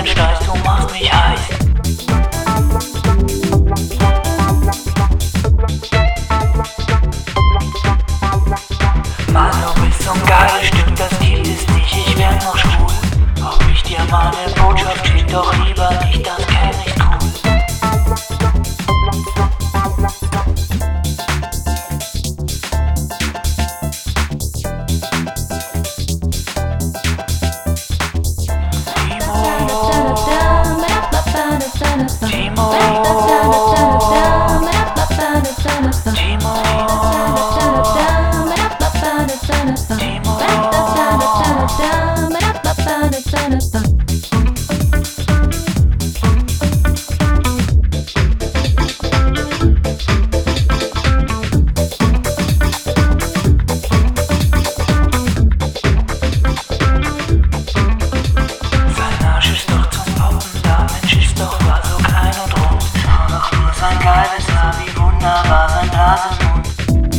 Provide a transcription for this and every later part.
steigst, du machst mich heiß. Mann, du bist so ein geiles Stück, das gibt es nicht, ich werd noch schwul. Ob ich dir mal ne Botschaft schick, doch lieber nicht, das kenn ich cool. Wie wunderbar sein Blasenmund.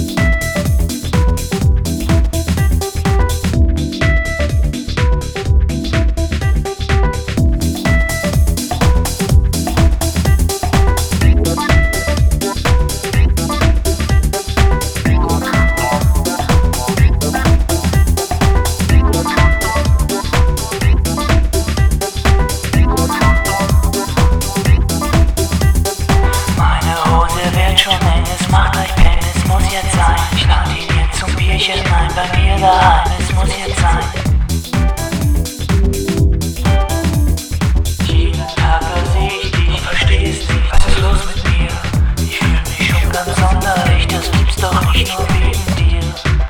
Es macht euch Pen, es muss jetzt sein. Ich lade ihn jetzt zum Bierchen ein, bei mir daheim, es muss jetzt sein. Jeden Tag da seh ich dich, verstehst nicht, was ist los mit mir? Ich fühl mich schon ganz sonderlich, das gibt's doch nicht nur wegen dir.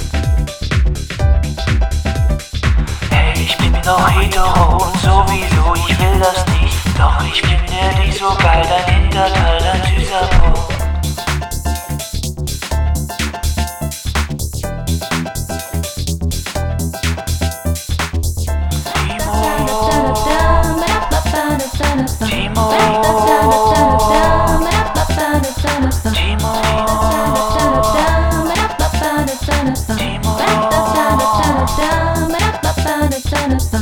Hey, ich bin doch hetero und sowieso, ich will das nicht. Doch ich finde dich so geil, dein Hinterteil, dein süßer Po. Timo